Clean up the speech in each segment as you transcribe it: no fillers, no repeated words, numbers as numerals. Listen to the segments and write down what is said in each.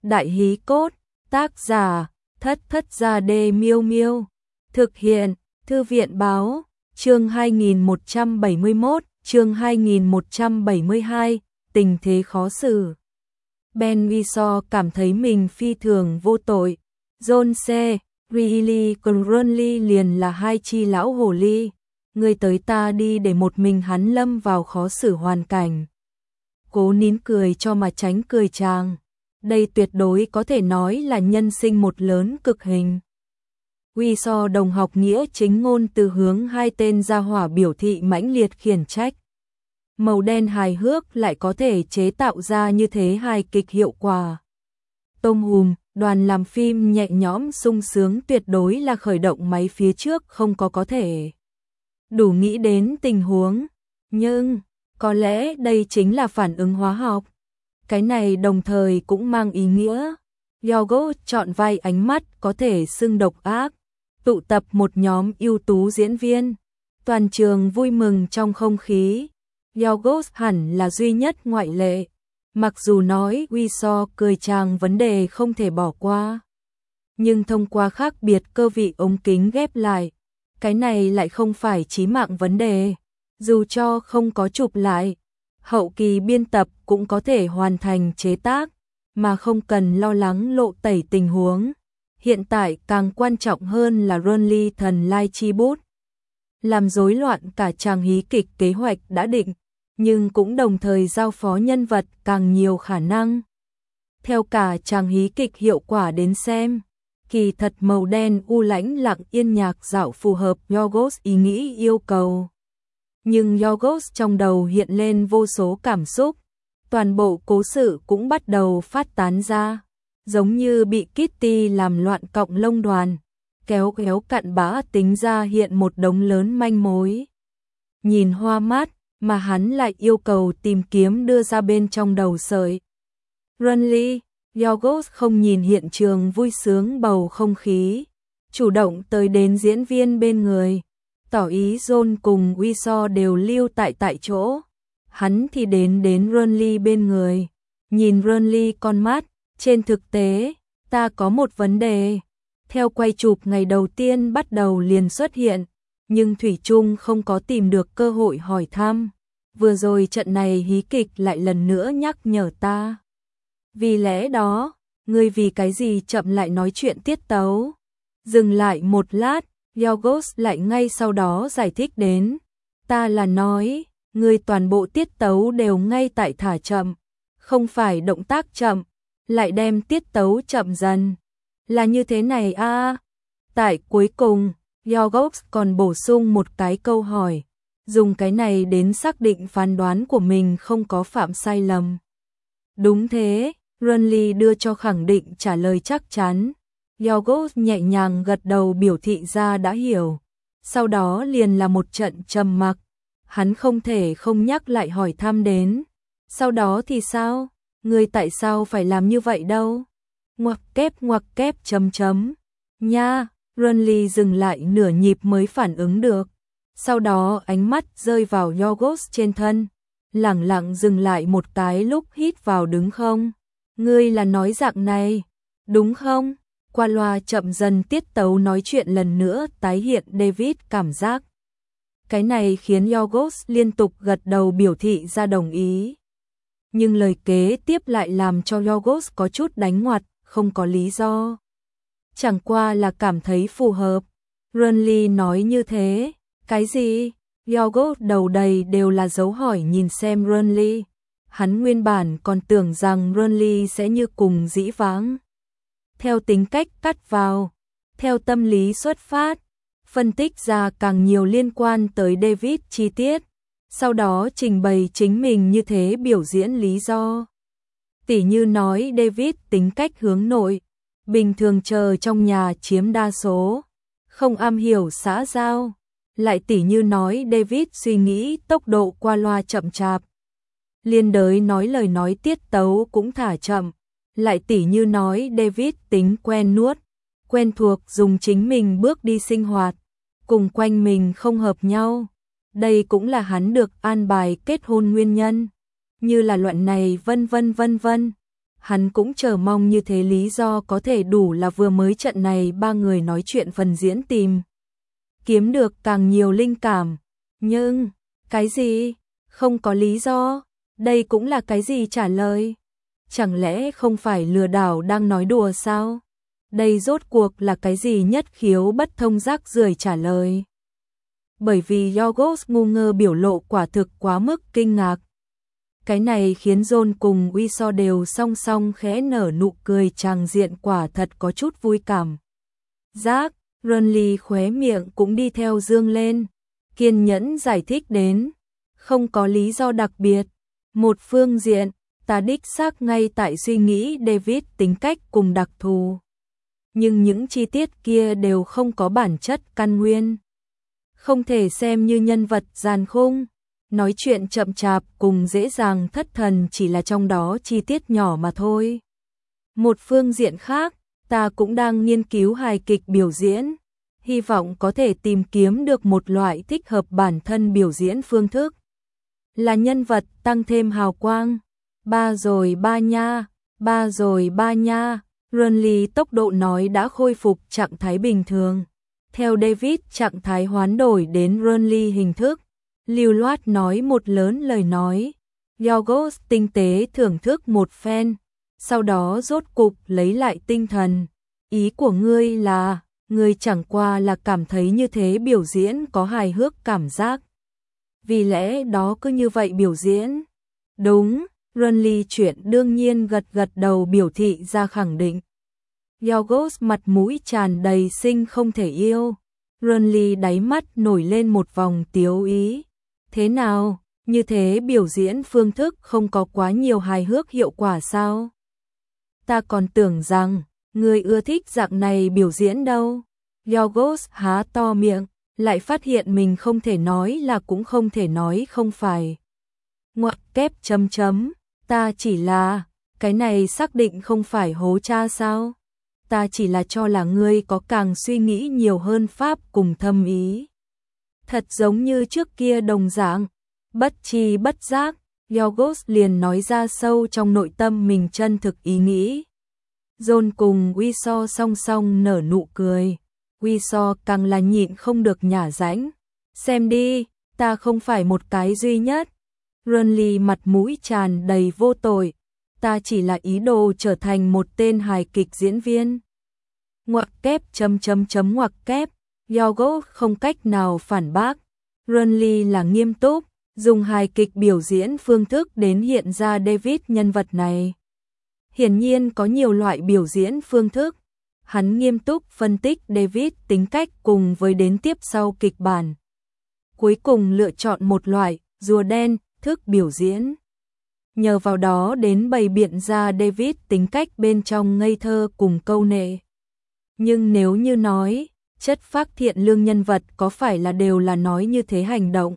Đại hí cốt, tác giả, Thất Thất Gia Đê Miêu Miêu. Thực hiện, Thư viện báo, chương 2171, chương 2172, tình thế khó xử. Ben Whishaw cảm thấy mình phi thường vô tội. John C. Reilly cùng Ronly liền là hai chi lão hồ ly. Người tới ta đi để một mình hắn lâm vào khó xử hoàn cảnh. Cố nín cười cho mà tránh cười chàng. Đây tuyệt đối có thể nói là nhân sinh một lớn cực hình. Whishaw đồng học nghĩa chính ngôn từ hướng hai tên gia hỏa biểu thị mãnh liệt khiển trách. Màu đen hài hước lại có thể chế tạo ra như thế hài kịch hiệu quả. Tôm hùm, đoàn làm phim nhẹ nhõm sung sướng tuyệt đối là khởi động máy phía trước không có thể. Đủ nghĩ đến tình huống, nhưng có lẽ đây chính là phản ứng hóa học. Cái này đồng thời cũng mang ý nghĩa. Yorgos chọn vai ánh mắt có thể xưng độc ác, tụ tập một nhóm ưu tú diễn viên. Toàn trường vui mừng trong không khí. Yorgos hẳn là duy nhất ngoại lệ. Mặc dù nói Whishaw cười chàng vấn đề không thể bỏ qua. Nhưng thông qua khác biệt cơ vị ống kính ghép lại, cái này lại không phải chí mạng vấn đề. Dù cho không có chụp lại, hậu kỳ biên tập cũng có thể hoàn thành chế tác, mà không cần lo lắng lộ tẩy tình huống. Hiện tại càng quan trọng hơn là Ronly thần lai chi bút. Làm rối loạn cả chàng hí kịch kế hoạch đã định, nhưng cũng đồng thời giao phó nhân vật càng nhiều khả năng. Theo cả chàng hí kịch hiệu quả đến xem, kỳ thật màu đen u lãnh lặng yên nhạc dạo phù hợp Yorgos ý nghĩ yêu cầu. Nhưng Yorgos trong đầu hiện lên vô số cảm xúc, toàn bộ cố sự cũng bắt đầu phát tán ra, giống như bị Kitty làm loạn cọng lông đoàn, kéo cặn bã tính ra hiện một đống lớn manh mối. Nhìn hoa mắt, mà hắn lại yêu cầu tìm kiếm đưa ra bên trong đầu sợi. Ronly, Yorgos không nhìn hiện trường vui sướng bầu không khí, chủ động tới đến diễn viên bên người, tỏ ý John cùng Whishaw đều lưu tại chỗ. Hắn thì đến Ronly bên người, nhìn Ronly con mắt, trên thực tế, ta có một vấn đề. Theo quay chụp ngày đầu tiên bắt đầu liền xuất hiện, nhưng thủy chung không có tìm được cơ hội hỏi thăm. Vừa rồi trận này hí kịch lại lần nữa nhắc nhở ta. Vì lẽ đó, ngươi vì cái gì chậm lại nói chuyện tiết tấu? Dừng lại một lát, Yorgos lại ngay sau đó giải thích đến. Ta là nói, ngươi toàn bộ tiết tấu đều ngay tại thả chậm, không phải động tác chậm, lại đem tiết tấu chậm dần. Là như thế này à? Tại cuối cùng, Yorgos còn bổ sung một cái câu hỏi, dùng cái này đến xác định phán đoán của mình không có phạm sai lầm. Đúng thế, Ronly đưa cho khẳng định trả lời chắc chắn. Yorgos nhẹ nhàng gật đầu biểu thị ra đã hiểu. Sau đó liền là một trận trầm mặc. Hắn không thể không nhắc lại hỏi thăm đến. Sau đó thì sao? Ngươi tại sao phải làm như vậy đâu? Ngoặc kép chấm. Nha, Ronly dừng lại nửa nhịp mới phản ứng được. Sau đó ánh mắt rơi vào Yorgos trên thân. Lẳng lặng dừng lại một cái lúc hít vào đứng không? Ngươi là nói dạng này, đúng không? Qua loa chậm dần tiết tấu nói chuyện lần nữa tái hiện David cảm giác. Cái này khiến Yorgos liên tục gật đầu biểu thị ra đồng ý. Nhưng lời kế tiếp lại làm cho Yorgos có chút đánh ngoặt, không có lý do. Chẳng qua là cảm thấy phù hợp. Ronly nói như thế, cái gì? Yorgos đầu đầy đều là dấu hỏi nhìn xem Ronly. Hắn nguyên bản còn tưởng rằng Ronly sẽ như cùng dĩ vãng. Theo tính cách cắt vào, theo tâm lý xuất phát, phân tích ra càng nhiều liên quan tới David chi tiết, sau đó trình bày chính mình như thế biểu diễn lý do. Tỉ như nói David tính cách hướng nội, bình thường chờ trong nhà chiếm đa số, không am hiểu xã giao. Lại tỉ như nói David suy nghĩ tốc độ qua loa chậm chạp. Liên đới nói lời nói tiết tấu cũng thả chậm. Lại tỉ như nói David tính quen nuốt, quen thuộc dùng chính mình bước đi sinh hoạt, cùng quanh mình không hợp nhau. Đây cũng là hắn được an bài kết hôn nguyên nhân. Như là loại này vân vân. Hắn cũng chờ mong như thế lý do có thể đủ là vừa mới trận này ba người nói chuyện phần diễn tìm kiếm được càng nhiều linh cảm. Nhưng, cái gì? Không có lý do? Đây cũng là cái gì trả lời? Chẳng lẽ không phải lừa đảo đang nói đùa sao? Đây rốt cuộc là cái gì? Nhất Khiếu bất thông rác rưởi trả lời. Bởi vì Yorgos ngu ngơ biểu lộ quả thực quá mức kinh ngạc. Cái này khiến John cùng Wiso đều song song khẽ nở nụ cười, tràng diện quả thật có chút vui cảm. Giác, Renly khóe miệng cũng đi theo dương lên, kiên nhẫn giải thích đến. Không có lý do đặc biệt. Một phương diện, ta đích xác ngay tại suy nghĩ David tính cách cùng đặc thù. Nhưng những chi tiết kia đều không có bản chất căn nguyên. Không thể xem như nhân vật giàn khung. Nói chuyện chậm chạp cùng dễ dàng thất thần chỉ là trong đó chi tiết nhỏ mà thôi. Một phương diện khác, ta cũng đang nghiên cứu hài kịch biểu diễn. Hy vọng có thể tìm kiếm được một loại thích hợp bản thân biểu diễn phương thức. Là nhân vật tăng thêm hào quang. Ba rồi ba nha. Renly tốc độ nói đã khôi phục trạng thái bình thường. Theo David trạng thái hoán đổi đến Renly hình thức. Lưu loát nói một lớn lời nói. Yorgos tinh tế thưởng thức một phen. Sau đó rốt cục lấy lại tinh thần. Ý của ngươi là, ngươi chẳng qua là cảm thấy như thế biểu diễn có hài hước cảm giác. Vì lẽ đó cứ như vậy biểu diễn. Đúng, Renly chuyện đương nhiên gật gật đầu biểu thị ra khẳng định. Yorgos mặt mũi tràn đầy sinh không thể yêu. Renly đáy mắt nổi lên một vòng tiếu ý. Thế nào, như thế biểu diễn phương thức không có quá nhiều hài hước hiệu quả sao? Ta còn tưởng rằng, ngươi ưa thích dạng này biểu diễn đâu. Yorgos há to miệng, lại phát hiện mình không thể nói là cũng không thể nói không phải. Ngoặc kép chấm chấm, ta chỉ là, cái này xác định không phải hố cha sao? Ta chỉ là cho là ngươi có càng suy nghĩ nhiều hơn pháp cùng thâm ý. Thật giống như trước kia đồng dạng, bất tri bất giác, Yorgos liền nói ra sâu trong nội tâm mình chân thực ý nghĩ. John cùng Wiso song song nở nụ cười. Wiso càng là nhịn không được nhả rãnh. Xem đi, ta không phải một cái duy nhất. Renly mặt mũi tràn đầy vô tội. Ta chỉ là ý đồ trở thành một tên hài kịch diễn viên. Ngoặc kép chấm chấm chấm ngoặc kép. Yorgos không cách nào phản bác. Renly là nghiêm túc, dùng hài kịch biểu diễn phương thức đến hiện ra David nhân vật này. Hiển nhiên có nhiều loại biểu diễn phương thức. Hắn nghiêm túc phân tích David tính cách cùng với đến tiếp sau kịch bản. Cuối cùng lựa chọn một loại, rùa đen, thức biểu diễn. Nhờ vào đó đến bày biện ra David tính cách bên trong ngây thơ cùng câu nệ. Nhưng nếu như nói, chất phác thiện lương nhân vật có phải là đều là nói như thế hành động?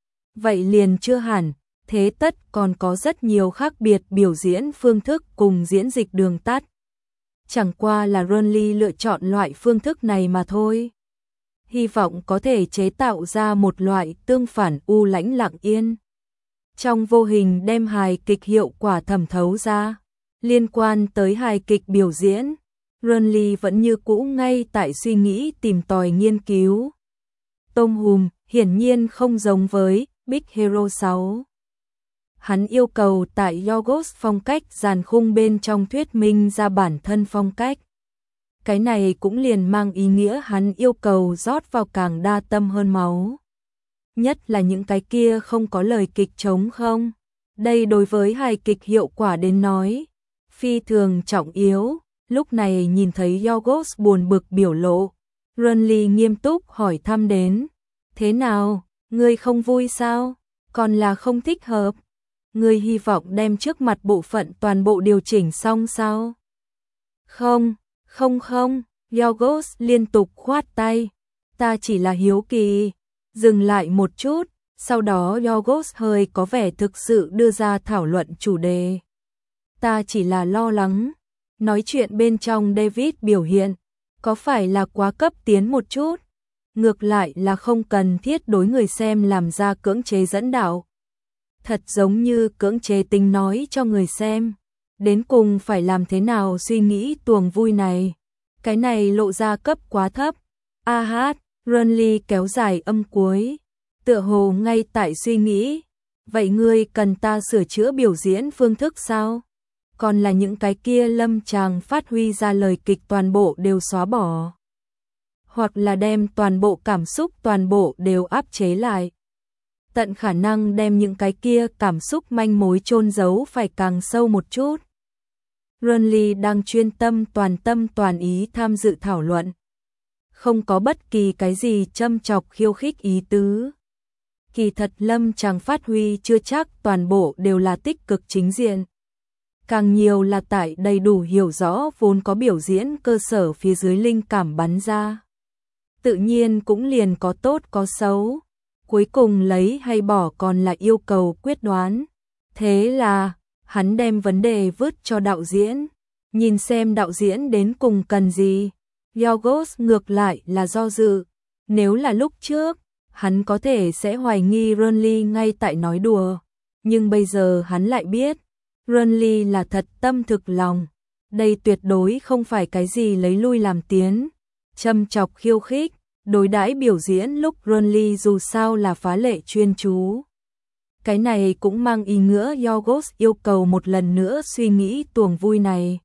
Vậy liền chưa hẳn, thế tất còn có rất nhiều khác biệt biểu diễn phương thức cùng diễn dịch đường tắt. Chẳng qua là Renly lựa chọn loại phương thức này mà thôi. Hy vọng có thể chế tạo ra một loại tương phản u lãnh lặng yên. Trong vô hình đem hài kịch hiệu quả thẩm thấu ra. Liên quan tới hài kịch biểu diễn, Renly vẫn như cũ ngay tại suy nghĩ tìm tòi nghiên cứu. Tom Hùm hiển nhiên không giống với Big Hero 6. Hắn yêu cầu tại Yorgos phong cách giàn khung bên trong thuyết minh ra bản thân phong cách. Cái này cũng liền mang ý nghĩa hắn yêu cầu rót vào càng đa tâm hơn máu. Nhất là những cái kia không có lời kịch trống không. Đây đối với hài kịch hiệu quả đến nói, phi thường trọng yếu. Lúc này nhìn thấy Yorgos buồn bực biểu lộ, Renly nghiêm túc hỏi thăm đến. Thế nào, ngươi không vui sao? Còn là không thích hợp? Ngươi hy vọng đem trước mặt bộ phận toàn bộ điều chỉnh xong sao? Không, Yorgos liên tục khoát tay. Ta chỉ là hiếu kỳ. Dừng lại một chút, sau đó Yorgos hơi có vẻ thực sự đưa ra thảo luận chủ đề. Ta chỉ là lo lắng. Nói chuyện bên trong David biểu hiện, có phải là quá cấp tiến một chút? Ngược lại là không cần thiết đối người xem làm ra cưỡng chế dẫn đạo. Thật giống như cưỡng chế tính nói cho người xem. đến cùng phải làm thế nào suy nghĩ tuồng vui này. Cái này lộ ra cấp quá thấp. A hát, Renly kéo dài âm cuối, tựa hồ ngay tại suy nghĩ. Vậy ngươi cần ta sửa chữa biểu diễn phương thức sao? Còn là những cái kia lâm chàng phát huy ra lời kịch toàn bộ đều xóa bỏ. Hoặc là đem toàn bộ cảm xúc toàn bộ đều áp chế lại. Tận khả năng đem những cái kia cảm xúc manh mối chôn giấu phải càng sâu một chút. Renly đang chuyên tâm toàn ý tham dự thảo luận. Không có bất kỳ cái gì châm chọc khiêu khích ý tứ. Kỳ thật lâm chàng phát huy chưa chắc toàn bộ đều là tích cực chính diện. Càng nhiều là tại đầy đủ hiểu rõ vốn có biểu diễn cơ sở phía dưới linh cảm bắn ra. Tự nhiên cũng liền có tốt có xấu. Cuối cùng lấy hay bỏ còn là yêu cầu quyết đoán. Thế là, hắn đem vấn đề vứt cho đạo diễn. Nhìn xem đạo diễn đến cùng cần gì. Yorgos ngược lại là do dự. Nếu là lúc trước, hắn có thể sẽ hoài nghi Renly ngay tại nói đùa. Nhưng bây giờ hắn lại biết, Renly là thật tâm thực lòng. Đây tuyệt đối không phải cái gì lấy lui làm tiến. Châm chọc khiêu khích, đối đãi biểu diễn lúc Renly dù sao là phá lệ chuyên chú. Cái này cũng mang ý nghĩa Yorgos yêu cầu một lần nữa suy nghĩ tuồng vui này.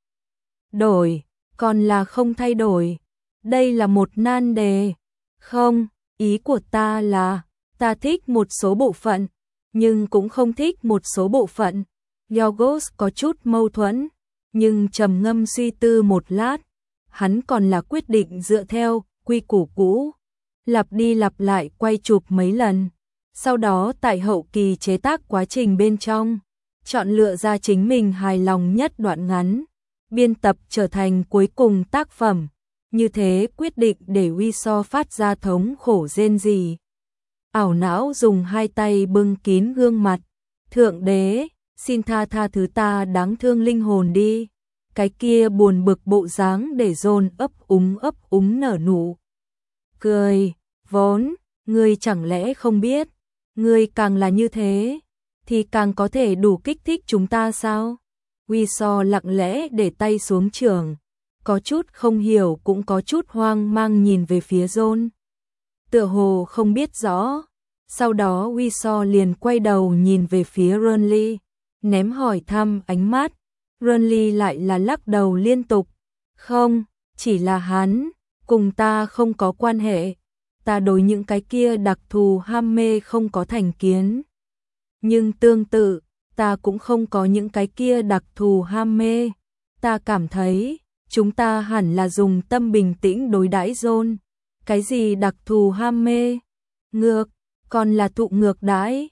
Đổi, còn là không thay đổi. Đây là một nan đề. Không, ý của ta là, ta thích một số bộ phận, nhưng cũng không thích một số bộ phận. Yorgos có chút mâu thuẫn, nhưng trầm ngâm suy tư một lát, hắn còn là quyết định dựa theo quy củ cũ, lặp đi lặp lại quay chụp mấy lần. Sau đó tại hậu kỳ chế tác quá trình bên trong, chọn lựa ra chính mình hài lòng nhất đoạn ngắn, biên tập trở thành cuối cùng tác phẩm. Như thế quyết định để Wiso phát ra thống khổ rên rỉ. Ảo não dùng hai tay bưng kín gương mặt. Thượng đế, xin tha thứ ta đáng thương linh hồn đi. Cái kia buồn bực bộ dáng để John ấp úng nở nụ cười. Vốn, ngươi chẳng lẽ không biết, ngươi càng là như thế, thì càng có thể đủ kích thích chúng ta sao? Wiso lặng lẽ để tay xuống trường, có chút không hiểu cũng có chút hoang mang nhìn về phía John. Tựa hồ không biết rõ, sau đó Wiso liền quay đầu nhìn về phía Renly, ném hỏi thăm ánh mắt. Renly lại là lắc đầu liên tục. Không, chỉ là hắn, cùng ta không có quan hệ. Ta đối những cái kia đặc thù ham mê không có thành kiến. Nhưng tương tự, ta cũng không có những cái kia đặc thù ham mê. Ta cảm thấy, chúng ta hẳn là dùng tâm bình tĩnh đối đãi John. Cái gì đặc thù ham mê? Ngược, còn là thụ ngược đãi.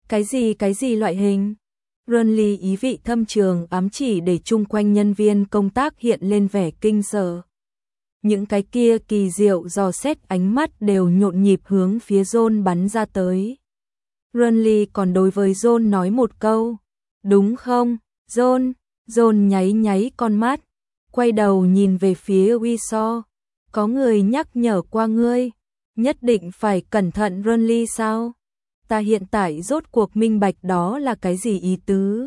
Cái gì loại hình? Renly ý vị thâm trường ám chỉ để chung quanh nhân viên công tác hiện lên vẻ kinh sợ. Những cái kia kỳ diệu dò xét ánh mắt đều nhộn nhịp hướng phía John bắn ra tới. Renly còn đối với John nói một câu. Đúng không, John? John nháy con mắt, quay đầu nhìn về phía Wiso. Có người nhắc nhở qua ngươi, nhất định phải cẩn thận Renly sao? Ta hiện tại rốt cuộc minh bạch đó là cái gì ý tứ.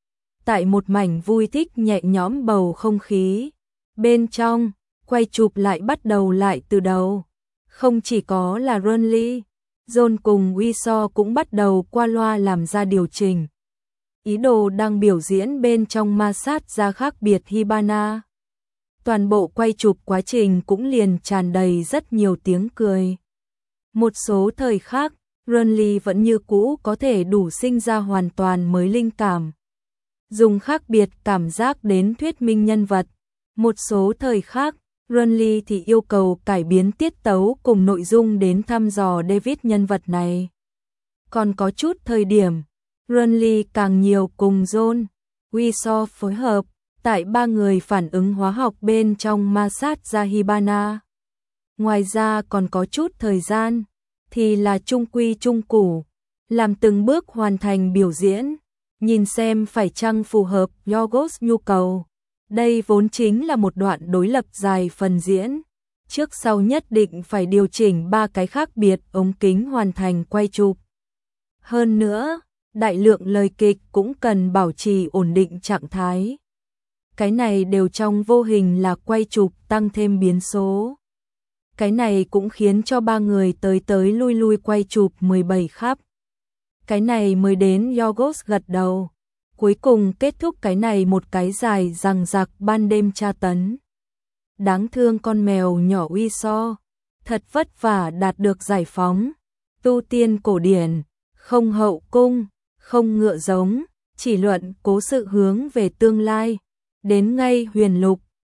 Tại một mảnh vui thích nhẹ nhõm bầu không khí, bên trong, quay chụp lại bắt đầu lại từ đầu. Không chỉ có là Renly, John cùng Wiso cũng bắt đầu qua loa làm ra điều chỉnh. Ý đồ đang biểu diễn bên trong ma sát ra khác biệt Hibana. Toàn bộ quay chụp quá trình cũng liền tràn đầy rất nhiều tiếng cười. Một số thời khác, Renly vẫn như cũ có thể đủ sinh ra hoàn toàn mới linh cảm. Dùng khác biệt cảm giác đến thuyết minh nhân vật. Một số thời khác, Renly thì yêu cầu cải biến tiết tấu cùng nội dung đến thăm dò David nhân vật này. Còn có chút thời điểm, Renly càng nhiều cùng John, Wiso phối hợp, tại ba người phản ứng hóa học bên trong ma sát ra Hibana. Ngoài ra còn có chút thời gian, thì là trung quy trung củ, làm từng bước hoàn thành biểu diễn, nhìn xem phải chăng phù hợp Yorgos nhu cầu. Đây vốn chính là một đoạn đối lập dài phần diễn, trước sau nhất định phải điều chỉnh ba cái khác biệt ống kính hoàn thành quay chụp. Hơn nữa, đại lượng lời kịch cũng cần bảo trì ổn định trạng thái. Cái này đều trong vô hình là quay chụp tăng thêm biến số. Cái này cũng khiến cho ba người tới tới lui lui quay chụp 17 khắp. Cái này mới đến Yorgos gật đầu. Cuối cùng kết thúc cái này một cái dài rằng rạc ban đêm tra tấn. Đáng thương con mèo nhỏ uy so. Thật vất vả đạt được giải phóng. Tu tiên cổ điển, không hậu cung, không ngựa giống, chỉ luận cố sự hướng về tương lai. Đến ngay huyền lục,